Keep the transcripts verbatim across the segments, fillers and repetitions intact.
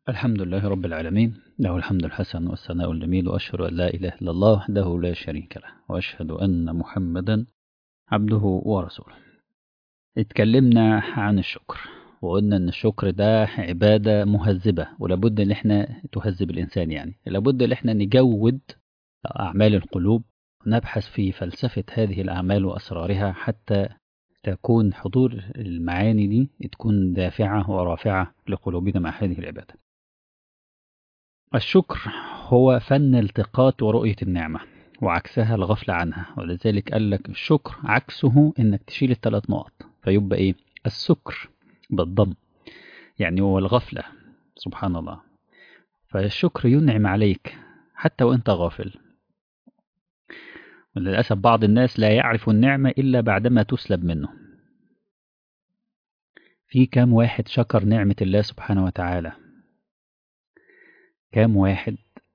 الحمد لله رب العالمين، له الحمد الحسن والثناء الجميل، وأشهد أن لا إله إلا الله وحده لا شريك له، وأشهد أن محمدا عبده ورسوله. اتكلمنا عن الشكر وقلنا أن الشكر ده عبادة مهذبة، ولابد أن احنا تهذب الإنسان، يعني لابد أن احنا نجود أعمال القلوب، نبحث في فلسفة هذه الأعمال وأسرارها حتى تكون حضور المعاني دي تكون دافعة ورافعة لقلوبنا مع هذه العبادة. الشكر هو فن التقاط ورؤية النعمة، وعكسها الغفلة عنها، ولذلك قال لك الشكر عكسه انك تشيل الثلاث نقط فيبقى ايه؟ السكر بالضم، يعني هو الغفلة. سبحان الله. فالشكر ينعم عليك حتى وانت غافل، وللأسف بعض الناس لا يعرف النعمة إلا بعدما تسلب منه. في كام واحد شكر نعمة الله سبحانه وتعالى؟ كام واحد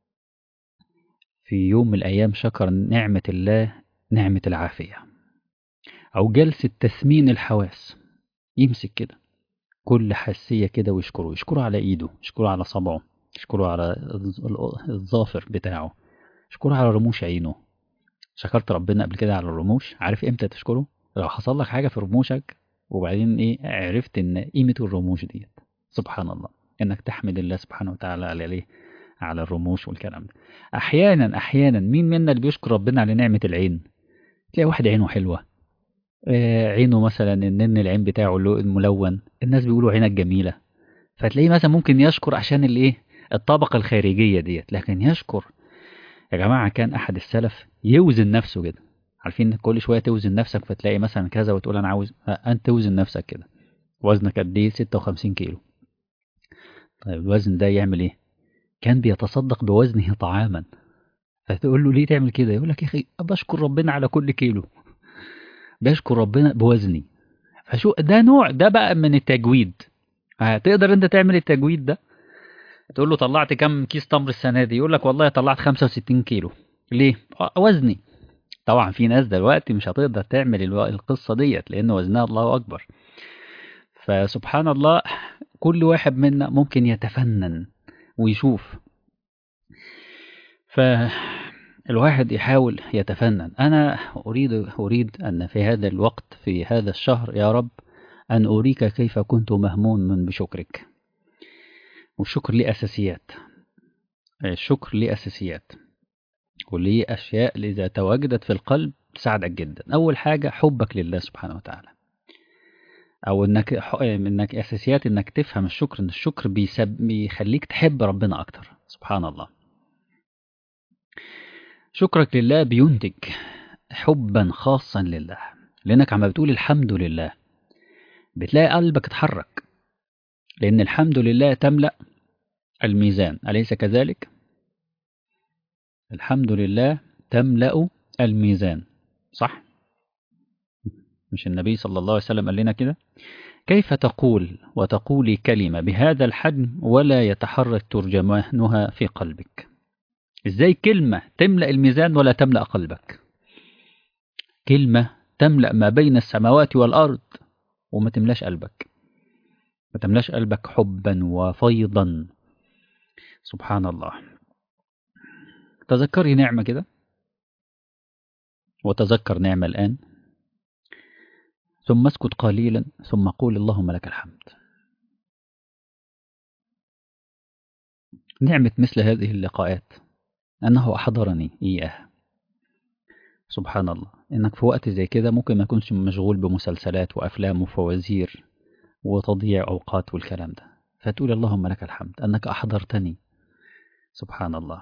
في يوم من الأيام شكر نعمة الله، نعمة العافية، أو جلسة تثمين الحواس، يمسك كده كل حاسية كده ويشكره، يشكره على إيده، يشكره على صبعه، يشكره على الظ- الظافر بتاعه، يشكره على رموش عينه. شكرت ربنا قبل كده على الرموش؟ عارف إمتى تشكره؟ لو حصل لك حاجة في رموشك وبعدين إيه عرفت إن قيمة الرموش ديت. سبحان الله. إنك تحمد الله سبحانه وتعالى على ليه؟ على الرموش والكلام ده. أحيانا أحيانا مين منا اللي بيشكر ربنا على نعمة العين؟ تلاقي واحد عينه حلوة، آه، عينه مثلا النن العين بتاعه اللي هو الملون، الناس بيقولوا عينك جميلة، فتلاقيه مثلا ممكن يشكر عشان الايه؟ الطبقة الخارجية ديت، لكن يشكر. يا جماعة كان أحد السلف يوزن نفسه كده. عارفين كل شوية توزن نفسك فتلاقي مثلا كذا وتقول أنا عاوز، آه، أنت توزن نفسك كده. وزنك قد إيه؟ ستة وخمسين كيلو. طيب الوزن ده يعمل إيه؟ كان بيتصدق بوزنه طعاما. فتقول له ليه تعمل كده؟ يقول لك يا أخي بشكر ربنا على كل كيلو، بشكر ربنا بوزني. فشو ده؟ نوع ده بقى من التجويد. هتقدر انت تعمل التجويد ده؟ تقول له طلعت كم كيس تمر السنه دي؟ يقول لك والله طلعت خمسة وستين كيلو. ليه؟ آه، وزني. طبعا في ناس دلوقتي مش هتقدر تعمل الو- القصه ديت لان وزنها الله اكبر. فسبحان الله، كل واحد منا ممكن يتفنن ويشوف. فالواحد يحاول يتفنن. انا اريد اريد ان في هذا الوقت، في هذا الشهر يا رب، ان اريك كيف كنت مهموما بشكرك. والشكر ليه اساسيات. الشكر ليه أساسيات وليه أشياء اللي إذا تواجدت في القلب تساعدك جدا. أول حاجة حبك لله سبحانه وتعالى، أو إنك ح- إنك أساسيات إنك تفهم الشكر، إن الشكر بيسب... بيخليك تحب ربنا أكتر. سبحان الله. شكرك لله بينتج حبا خاصا لله، لأنك عم بتقول الحمد لله بتلاقي قلبك اتحرك، لأن الحمد لله تملأ الميزان، أليس كذلك؟ الحمد لله تملأ الميزان، صح؟ مش النبي صلى الله عليه وسلم قال لنا كده؟ كيف تقول وتقولي كلمة بهذا الحجم ولا يتحرك ترجمانها في قلبك؟ ازاي كلمة تملأ الميزان ولا تملأ قلبك؟ كلمة تملأ ما بين السماوات والأرض وما تملاش قلبك، ما تملاش قلبك حبا وفيضا. سبحان الله. تذكري نعمة كده، وتذكر نعمة الآن، ثم اسكت قليلا، ثم قول اللهم لك الحمد. نعمة مثل هذه اللقاءات أنه أحضرني إياه. سبحان الله، إنك في وقت زي كده ممكن ما يكونش مشغول بمسلسلات وأفلام وفوازير وتضييع أوقات والكلام ده، فتقول اللهم لك الحمد أنك أحضرتني. سبحان الله.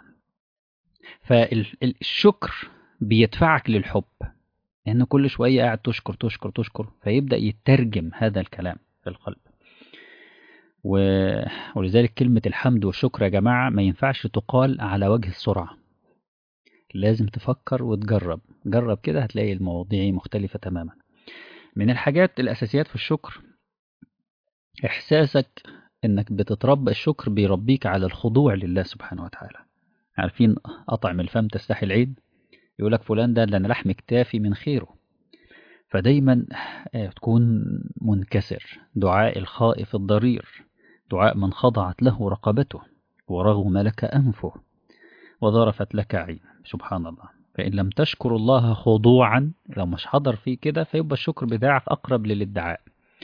فالشكر بيدفعك للحب، لأن كل شوية قاعد تشكر تشكر تشكر، فيبدأ يترجم هذا الكلام في القلب. و... ولذلك كلمة الحمد والشكر يا جماعة ما ينفعش تقال على وجه السرعة، لازم تفكر وتجرب. جرب كده هتلاقي المواضيع مختلفة تماما. من الحاجات الأساسيات في الشكر إحساسك إنك بتتربى. الشكر بيربيك على الخضوع لله سبحانه وتعالى. عارفين أطعم الفم تستحي العين؟ يقولك فلان ده لأن لحم كتافي من خيره. فدايما تكون منكسر، دعاء الخائف الضرير، دعاء من خضعت له رقبته ورغم لك أنفه وظرفت لك عين. سبحان الله. فإن لم تشكر الله خضوعا، لو مش حضر فيه كده، فيبقى الشكر بتاعك أقرب للادعاء.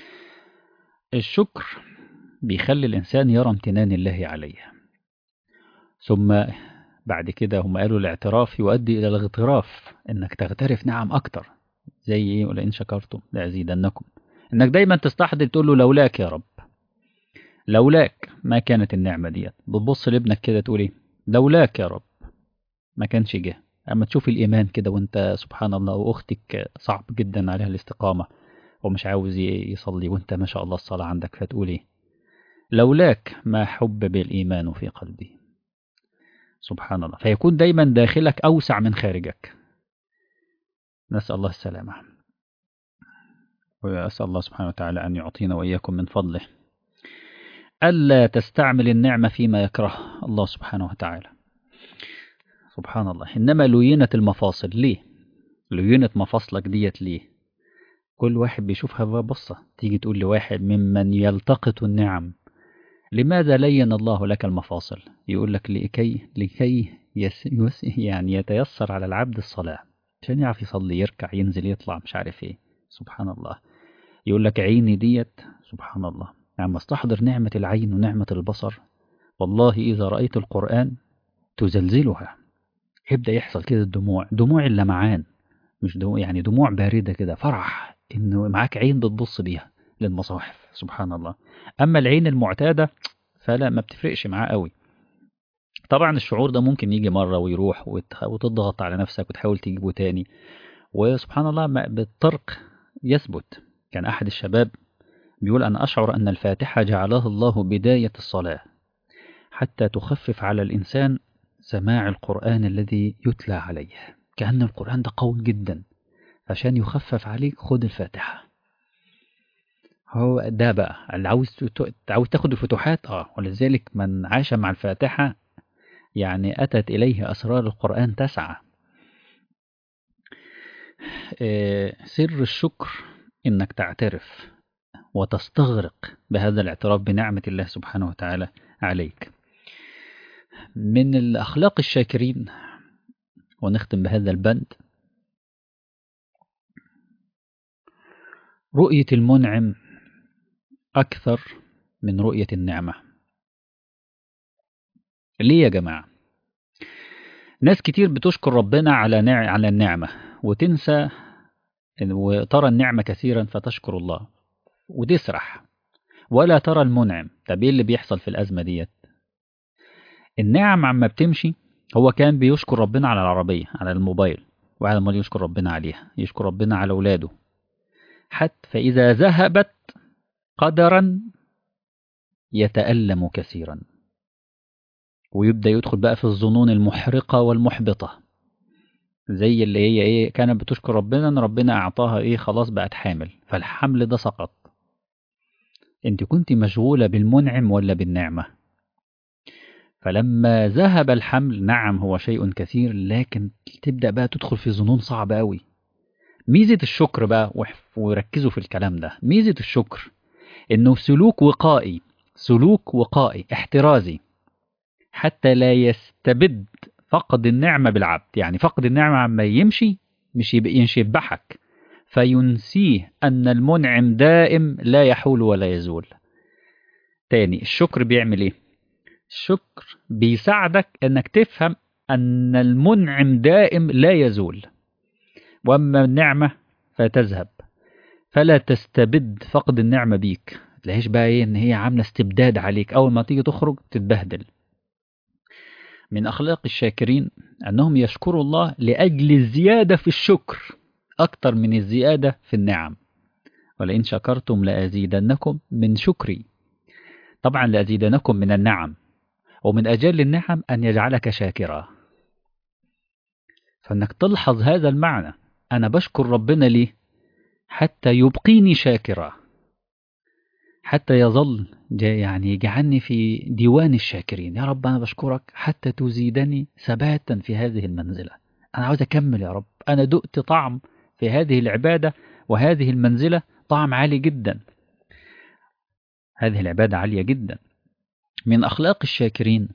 الشكر بيخلي الإنسان يرى امتنان الله عليه. ثم بعد كده هم قالوا الاعتراف يؤدي إلى الاغتراف، إنك تغترف نعم أكتر. زي إيه؟ ولئن شكرتم لأزيدنكم. إنك دايما تستحضر تقول له لولاك يا رب، لولاك ما كانت النعمة ديت. بتبص لابنك كده تقول إيه؟ لولاك يا رب ما كانش جه. أما تشوف الإيمان كده وأنت سبحان الله، وأختك صعب جدا عليها الاستقامة ومش عاوز يصلي، وأنت ما شاء الله الصلاة عندك، فتقول إيه؟ لولاك ما حبب الإيمان في قلبي. سبحان الله. فيكون دايما داخلك أوسع من خارجك. نسأل الله السلامة، وأسأل الله سبحانه وتعالى أن يعطينا وإياكم من فضله. ألا تستعمل النعمة فيما يكره الله سبحانه وتعالى. سبحان الله. إنما لينت المفاصل. ليه لينت مفاصلك ديت؟ ليه؟ كل واحد بيشوفها ببصة. تيجي تقول لواحد ممن يلتقط النعم: لماذا لين الله لك المفاصل؟ يقول لك لكي لكي يس يس يعني يتيسر على العبد الصلاة، عشان يعرف يصلي، يركع، ينزل، يطلع، مش عارف ايه. سبحان الله. يقول لك عيني ديت. سبحان الله. يعني استحضر نعمة العين ونعمة البصر. والله إذا رأيت القرآن تزلزلها. يبدأ يحصل كده الدموع، دموع اللمعان، مش دموع يعني دموع باردة كده، فرح إنه معاك عين بتبص بيها للمصاحف. سبحان الله. أما العين المعتادة فلا، ما بتفرقش معاه قوي. طبعا الشعور ده ممكن يجي مرة ويروح، وتضغط على نفسك وتحاول تجيبه تاني، وسبحان الله بالطرق يثبت. كان أحد الشباب بيقول: أنا أشعر أن الفاتحة جعلها الله بداية الصلاة حتى تخفف على الإنسان سماع القرآن الذي يتلى عليه. كأن القرآن ده قوي جدا، عشان يخفف عليك خد الفاتحة. هو ده بقى اللي عاوز عاوز تاخد الفتوحات. اه ولذلك من عاش مع الفاتحة يعني أتت إليه أسرار القرآن تسعى. آه سر الشكر إنك تعترف وتستغرق بهذا الاعتراف بنعمة الله سبحانه وتعالى عليك. من الأخلاق الشاكرين، ونختم بهذا البند: رؤية المنعم أكثر من رؤية النعمة. ليه يا جماعة؟ ناس كتير بتشكر ربنا على نع... على النعمة وتنسى، وترى النعمة كثيرا فتشكر الله وتسرح، ولا ترى المنعم. طب ايه اللي بيحصل في الأزمة ديت؟ النعم عما بتمشي، هو كان بيشكر ربنا على العربية، على الموبايل، وعلى ما يشكر ربنا عليها، يشكر ربنا على أولاده. حتى فإذا ذهبت قدرا يتألم كثيرا، ويبدأ يدخل بقى في الظنون المحرقة والمحبطة، زي اللي هي ايه، كانت بتشكر ربنا ان ربنا اعطاها ايه، خلاص بقت حامل، فالحمل ده سقط. انت كنت مشغولة بالمنعم ولا بالنعمة؟ فلما ذهب الحمل، نعم هو شيء كثير، لكن تبدأ بقى تدخل في ظنون صعبة قوي. ميزة الشكر بقى، وركزوا في الكلام ده، ميزة الشكر انه سلوك وقائي، سلوك وقائي احترازي، حتى لا يستبد فقد النعمة بالعبد. يعني فقد النعمة عما يمشي مش ينشبحك فينسيه أن المنعم دائم لا يحول ولا يزول. تاني، الشكر بيعمل ايه؟ الشكر بيساعدك انك تفهم أن المنعم دائم لا يزول، وأما النعمة فتذهب، فلا تستبد فقد النعمة بيك. تلاقيش بقى ايه ان هي عاملة استبداد عليك، أول ما تيجي تخرج تتبهدل. من أخلاق الشاكرين أنهم يشكروا الله لأجل الزيادة في الشكر أكثر من الزيادة في النعم. ولئن شكرتم لأزيدنكم من شكري. طبعا لأزيدنكم من النعم، ومن أجل النعم أن يجعلك شاكرا. فأنك تلحظ هذا المعنى، أنا بشكر ربنا ليه؟ حتى يبقيني شاكرا، حتى يظل يعني يجعلني في ديوان الشاكرين. يا رب أنا بشكرك حتى تزيدني ثباتا في هذه المنزلة. أنا عاوز أكمل يا رب، أنا دقت طعم في هذه العبادة وهذه المنزلة، طعم عالي جدا، هذه العبادة عالية جدا. من أخلاق الشاكرين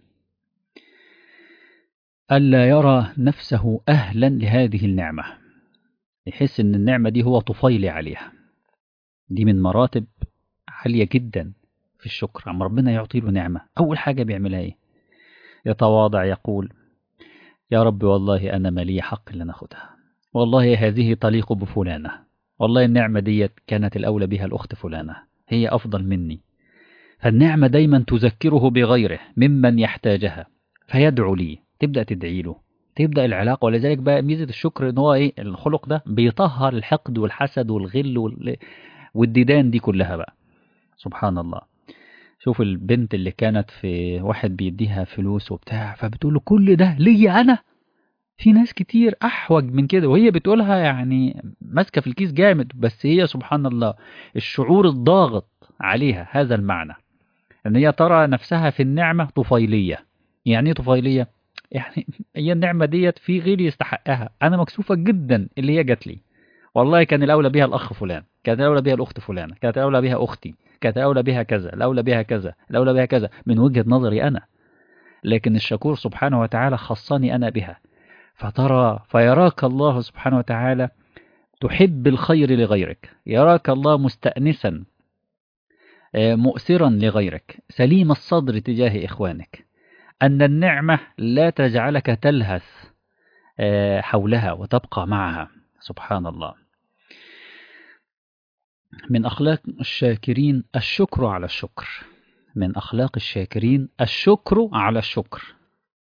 ألا يرى نفسه أهلا لهذه النعمة، يحس إن النعمة دي هو طفيلي عليها. دي من مراتب عالية جدا في الشكر. عم ربنا يعطي له نعمة، أول حاجة بيعملها إيه؟ يتواضع يقول يا رب والله أنا ما لي حق اللي ناخدها، والله هذه تليق بفلانة، والله النعمة ديت كانت الأولى بها الأخت فلانة، هي أفضل مني. فالنعمة دايما تذكره بغيره ممن يحتاجها، فيدعو لي، تبدأ تدعي له، تبدأ العلاقة. ولذلك بقى ميزة الشكر إن هو إيه؟ الخلق ده بيطهر الحقد والحسد والغل وال... والديدان دي كلها بقى. سبحان الله. شوف البنت اللي كانت في واحد بيديها فلوس وبتاع، فبتقول له كل ده ليا أنا؟ في ناس كتير أحوج من كده، وهي بتقولها يعني ماسكة في الكيس جامد، بس هي سبحان الله الشعور الضاغط عليها هذا المعنى، ان هي ترى نفسها في النعمة طفيلية. يعني ايه طفيلية؟ يعني هي النعمة ديت في غيري يستحقها، انا مكسوفة جدا اللي هي جات لي، والله كان الاولى بها الاخ فلان، كانت الاولى بها الاخت فلانة، كانت الاولى بها اختي، كانت الاولى بها كذا، الاولى بها كذا، الاولى بها كذا من وجهة نظري انا. لكن الشكور سبحانه وتعالى خصني انا بها. فترى فيراك الله سبحانه وتعالى تحب الخير لغيرك، يراك الله مستأنسا مؤثرا لغيرك، سليم الصدر تجاه إخوانك، أن النعمة لا تجعلك تلهث حولها وتبقى معها. سبحان الله. من أخلاق الشاكرين الشكر على الشكر. من أخلاق الشاكرين الشكر على الشكر،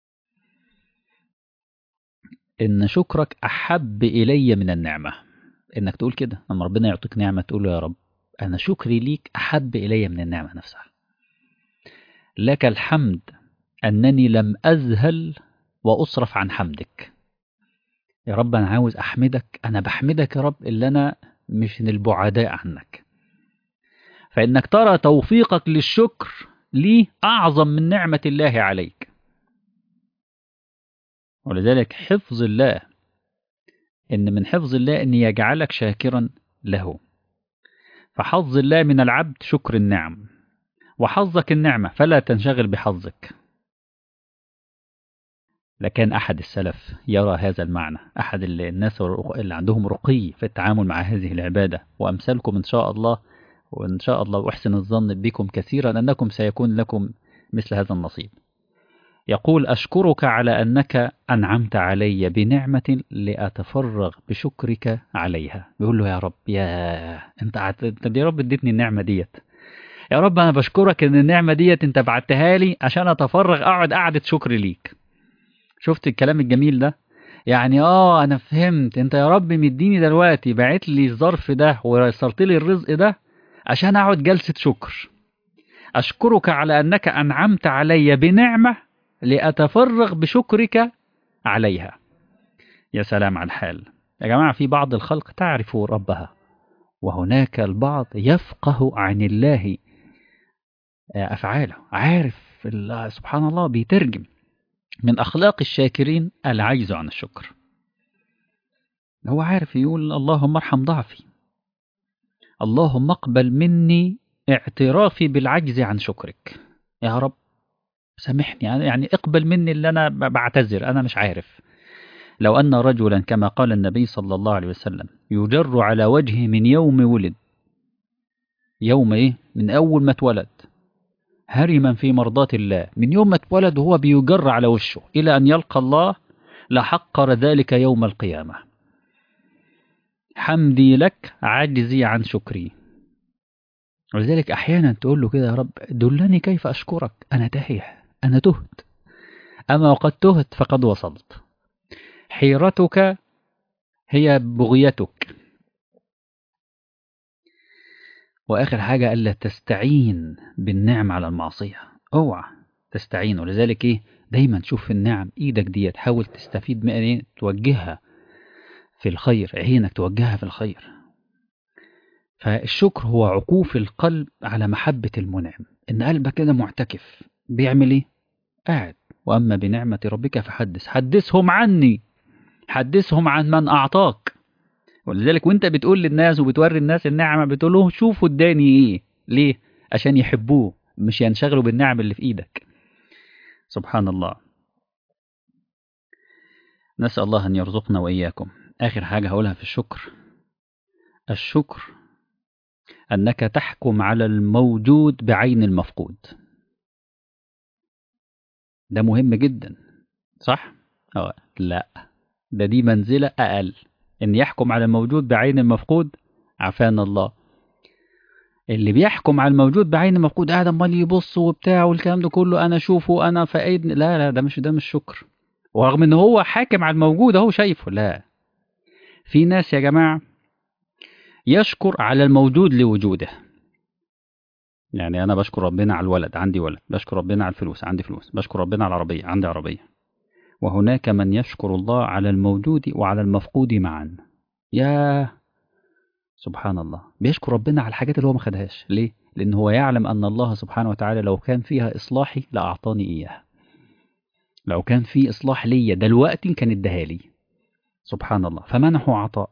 إن شكرك أحب إلي من النعمة. إنك تقول كده لما ربنا يعطيك نعمة، تقول له يا رب أنا شكري ليك أحب إلي من النعمة نفسها. لك الحمد أنني لم أذهل وأصرف عن حمدك. يا رب أنا عاوز أحمدك، أنا بحمدك يا رب اللي أنا مش من البعداء عنك. فإنك ترى توفيقك للشكر لي أعظم من نعمة الله عليك. ولذلك حفظ الله، إن من حفظ الله أن يجعلك شاكرا له. فحظ الله من العبد شكر النعم، وحظك النعمة فلا تنشغل بحظك. لكان أحد السلف يرى هذا المعنى، أحد الناس اللي عندهم رقي في التعامل مع هذه العبادة، وأمثالكم إن شاء الله، وإن شاء الله أحسن الظن بكم كثيرا أنكم سيكون لكم مثل هذا النصيب. يقول أشكرك على أنك أنعمت علي بنعمة لأتفرغ بشكرك عليها. بيقول له يا رب، يا أنت أنت يا رب اديتني النعمة ديت، يا رب أنا بشكرك إن النعمة ديت أنت بعتها لي عشان أتفرغ أقعد قعدة شكر ليك. شفت الكلام الجميل ده؟ يعني اه انا فهمت، انت يا رب مديني دلوقتي باعت لي الظرف ده ويسرت لي الرزق ده عشان اقعد جلسة شكر. اشكرك على انك انعمت علي بنعمة لاتفرغ بشكرك عليها. يا سلام على الحال يا جماعة. في بعض الخلق تعرف ربها، وهناك البعض يفقه عن الله افعاله، عارف سبحان الله بيترجم. من أخلاق الشاكرين العجز عن الشكر. هو عارف يقول اللهم ارحم ضعفي، اللهم اقبل مني اعترافي بالعجز عن شكرك، يا رب سامحني، يعني اقبل مني اللي أنا بعتذر، أنا مش عارف. لو أن رجلا كما قال النبي صلى الله عليه وسلم يجر على وجهه من يوم ولد، يوم إيه؟ من أول ما اتولد، هرما في مرضات الله، من يوم ما اتولد وهو بيجر على وشه إلى أن يلقى الله، لحقر ذلك يوم القيامة. حمدي لك عجزي عن شكري. ولذلك أحيانا تقول له كده يا رب دلني كيف أشكرك، أنا تايه، أنا تهت، أما وقد تهت فقد وصلت. حيرتك هي بغيتك. وآخر حاجة ألا تستعين بالنعم على المعصية، اوعى تستعين. ولذلك إيه؟ دايما تشوف في النعم إيدك دي تحاول تستفيد من إيه؟ توجهها في الخير، عينك توجهها في الخير. فالشكر هو عكوف القلب على محبة المنعم، إن قلبك كده معتكف بيعمل إيه؟ قاعد. وأما بنعمة ربك فحدث، حدثهم عني، حدثهم عن من أعطاك. ولذلك وانت بتقول للناس وبتوري الناس النعمة، بتقول لهم شوفوا اداني إيه. ليه؟ عشان يحبوه، مش ينشغلوا بالنعم اللي في إيدك. سبحان الله. نسأل الله أن يرزقنا وإياكم. آخر حاجة هقولها في الشكر، الشكر أنك تحكم على الموجود بعين المفقود. ده مهم جدا، صح؟ أو لا، ده دي منزلة أقل، إن يحكم على الموجود بعين المفقود. عافانا الله. اللي بيحكم على الموجود بعين المفقود قاعد امال يبص وبتاع والكلام ده كله، انا اشوفه انا فايد، لا لا، ده مش ده مش شكر. ورغم ان هو حاكم على الموجود اهو شايفه. لا، في ناس يا جماعة يشكر على الموجود لوجوده. يعني انا بشكر ربنا على الولد، عندي ولد، بشكر ربنا على الفلوس، عندي فلوس، بشكر ربنا على العربية، عندي عربية. وهناك من يشكر الله على الموجود وعلى المفقود معا. يا سبحان الله، بيشكر ربنا على الحاجات اللي هو ما خدهاش. ليه؟ لأن هو يعلم أن الله سبحانه وتعالى لو كان فيها إصلاحي لأعطاني إياها. لو كان في إصلاح ليا دلوقتي كان اداها لي. سبحان الله، فمنحه عطاء.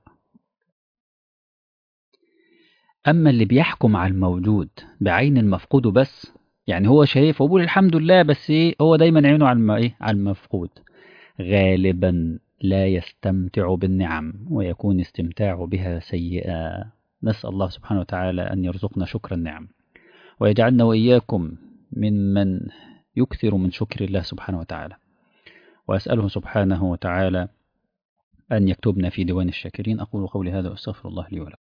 أما اللي بيحكم على الموجود بعين المفقود بس، يعني هو شايف وبيقول الحمد لله، بس إيه، هو دايما عينه على الم- إيه، على المفقود. غالبا لا يستمتع بالنعم، ويكون استمتاعه بها سيئا. نسأل الله سبحانه وتعالى أن يرزقنا شكر النعم، ويجعلنا وإياكم ممن يكثر من شكر الله سبحانه وتعالى. وأسأله سبحانه وتعالى أن يكتبنا في ديوان الشاكرين. أقول قولي هذا وأستغفر الله لي ولكم.